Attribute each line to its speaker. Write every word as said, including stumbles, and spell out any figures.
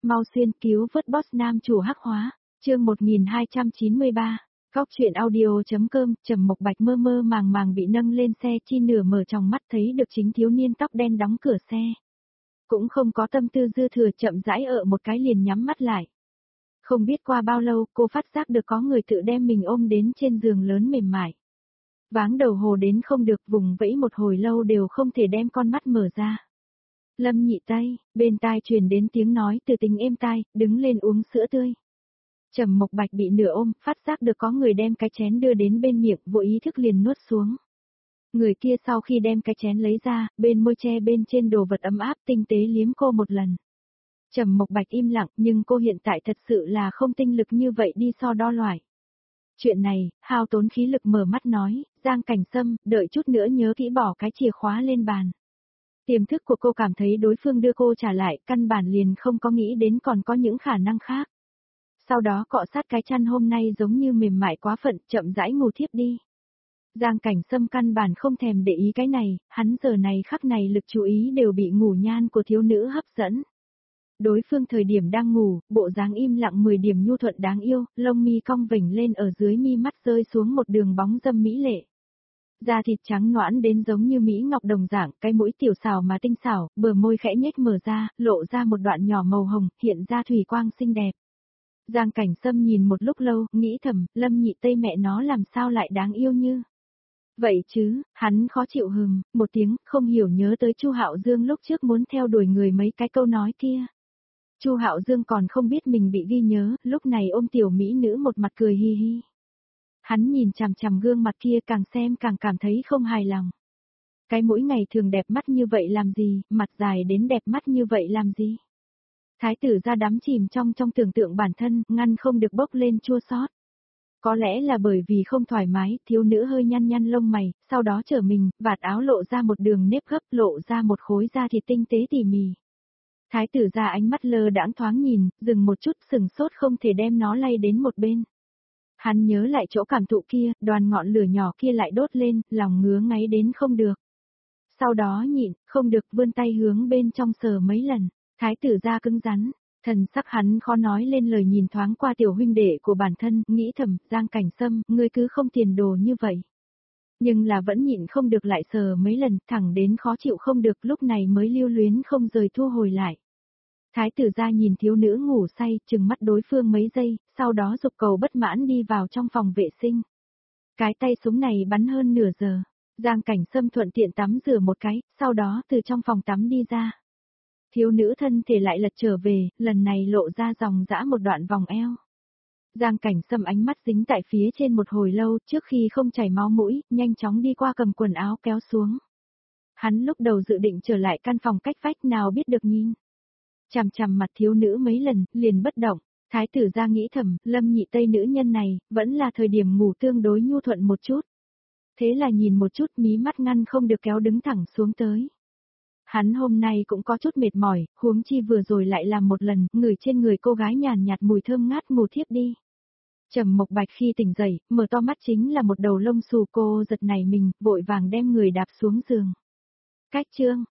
Speaker 1: mau xuyên cứu vớt boss nam chủ hắc hóa, chương một nghìn hai trăm chín mươi ba. Góc chuyện audio.com, Trầm Mộc Bạch mơ mơ màng màng bị nâng lên xe, chi nửa mở tròng mắt thấy được chính thiếu niên tóc đen đóng cửa xe. Cũng không có tâm tư dư thừa, chậm rãi ở một cái liền nhắm mắt lại. Không biết qua bao lâu, cô phát giác được có người tự đem mình ôm đến trên giường lớn mềm mại. Váng đầu hồ đến không được, vùng vẫy một hồi lâu đều không thể đem con mắt mở ra. Lâm Nhị Tây, bên tai truyền đến tiếng nói từ tính êm tai, đứng lên uống sữa tươi. Trầm Mộc Bạch bị nửa ôm, phát giác được có người đem cái chén đưa đến bên miệng, vô ý thức liền nuốt xuống. Người kia sau khi đem cái chén lấy ra, bên môi che bên trên đồ vật ấm áp tinh tế liếm cô một lần. Trầm Mộc Bạch im lặng, nhưng cô hiện tại thật sự là không tinh lực như vậy đi so đo loại. Chuyện này, hao tốn khí lực mở mắt nói, Giang Cảnh Sâm, đợi chút nữa nhớ kỹ bỏ cái chìa khóa lên bàn. Tiềm thức của cô cảm thấy đối phương đưa cô trả lại, căn bản liền không có nghĩ đến còn có những khả năng khác. Sau đó cọ sát cái chăn hôm nay giống như mềm mại quá phận, chậm rãi ngủ thiếp đi. Giang Cảnh Sâm căn bản không thèm để ý cái này, hắn giờ này khắc này lực chú ý đều bị ngủ nhan của thiếu nữ hấp dẫn. Đối phương thời điểm đang ngủ, bộ dáng im lặng mười điểm nhu thuận đáng yêu, lông mi cong vểnh lên ở dưới mi mắt rơi xuống một đường bóng dâm mỹ lệ. Da thịt trắng nõn đến giống như mỹ ngọc đồng dạng, cái mũi tiểu xào mà tinh xảo, bờ môi khẽ nhếch mở ra, lộ ra một đoạn nhỏ màu hồng, hiện ra thủy quang xinh đẹp. Giang Cảnh Sâm nhìn một lúc lâu, nghĩ thầm, Lâm Nhị Tây mẹ nó làm sao lại đáng yêu như. Vậy chứ, hắn khó chịu hừm, một tiếng, không hiểu nhớ tới Chu Hạo Dương lúc trước muốn theo đuổi người mấy cái câu nói kia. Chu Hạo Dương còn không biết mình bị ghi nhớ, lúc này ôm tiểu mỹ nữ một mặt cười hi hi. Hắn nhìn chằm chằm gương mặt kia càng xem càng cảm thấy không hài lòng. Cái mũi ngày thường đẹp mắt như vậy làm gì, mặt dài đến đẹp mắt như vậy làm gì. Thái tử ra đắm chìm trong trong tưởng tượng bản thân, ngăn không được bốc lên chua xót. Có lẽ là bởi vì không thoải mái, thiếu nữ hơi nhăn nhăn lông mày, sau đó trở mình, vạt áo lộ ra một đường nếp gấp, lộ ra một khối da thịt tinh tế tỉ mỉ. Thái tử ra ánh mắt lơ đãng thoáng nhìn, dừng một chút sừng sốt không thể đem nó lay đến một bên. Hắn nhớ lại chỗ cảm thụ kia, đoàn ngọn lửa nhỏ kia lại đốt lên, lòng ngứa ngáy đến không được. Sau đó nhịn, không được vươn tay hướng bên trong sờ mấy lần, thái tử ra cứng rắn, thần sắc hắn khó nói lên lời nhìn thoáng qua tiểu huynh đệ của bản thân, nghĩ thầm, Giang Cảnh Sâm, ngươi cứ không tiền đồ như vậy. Nhưng là vẫn nhịn không được lại sờ mấy lần, thẳng đến khó chịu không được, lúc này mới lưu luyến không rời thu hồi lại. Thái tử ra nhìn thiếu nữ ngủ say, chừng mắt đối phương mấy giây, sau đó dục cầu bất mãn đi vào trong phòng vệ sinh. Cái tay súng này bắn hơn nửa giờ, Giang Cảnh Sâm thuận tiện tắm rửa một cái, sau đó từ trong phòng tắm đi ra. Thiếu nữ thân thể lại lật trở về, lần này lộ ra dòng dã một đoạn vòng eo. Giang Cảnh Sâm ánh mắt dính tại phía trên một hồi lâu, trước khi không chảy máu mũi, nhanh chóng đi qua cầm quần áo kéo xuống. Hắn lúc đầu dự định trở lại căn phòng cách vách nào biết được nhìn. Chằm chằm mặt thiếu nữ mấy lần, liền bất động, thái tử ra nghĩ thầm, Lâm Nhị Tây nữ nhân này, vẫn là thời điểm ngủ tương đối nhu thuận một chút. Thế là nhìn một chút mí mắt ngăn không được kéo đứng thẳng xuống tới. Hắn hôm nay cũng có chút mệt mỏi, huống chi vừa rồi lại làm một lần, ngửi trên người cô gái nhàn nhạt mùi thơm ngát ngủ thiếp đi. Trầm Mộc Bạch khi tỉnh dậy, mở to mắt chính là một đầu lông xù, cô giật nảy mình, vội vàng đem người đạp xuống giường. Cách chương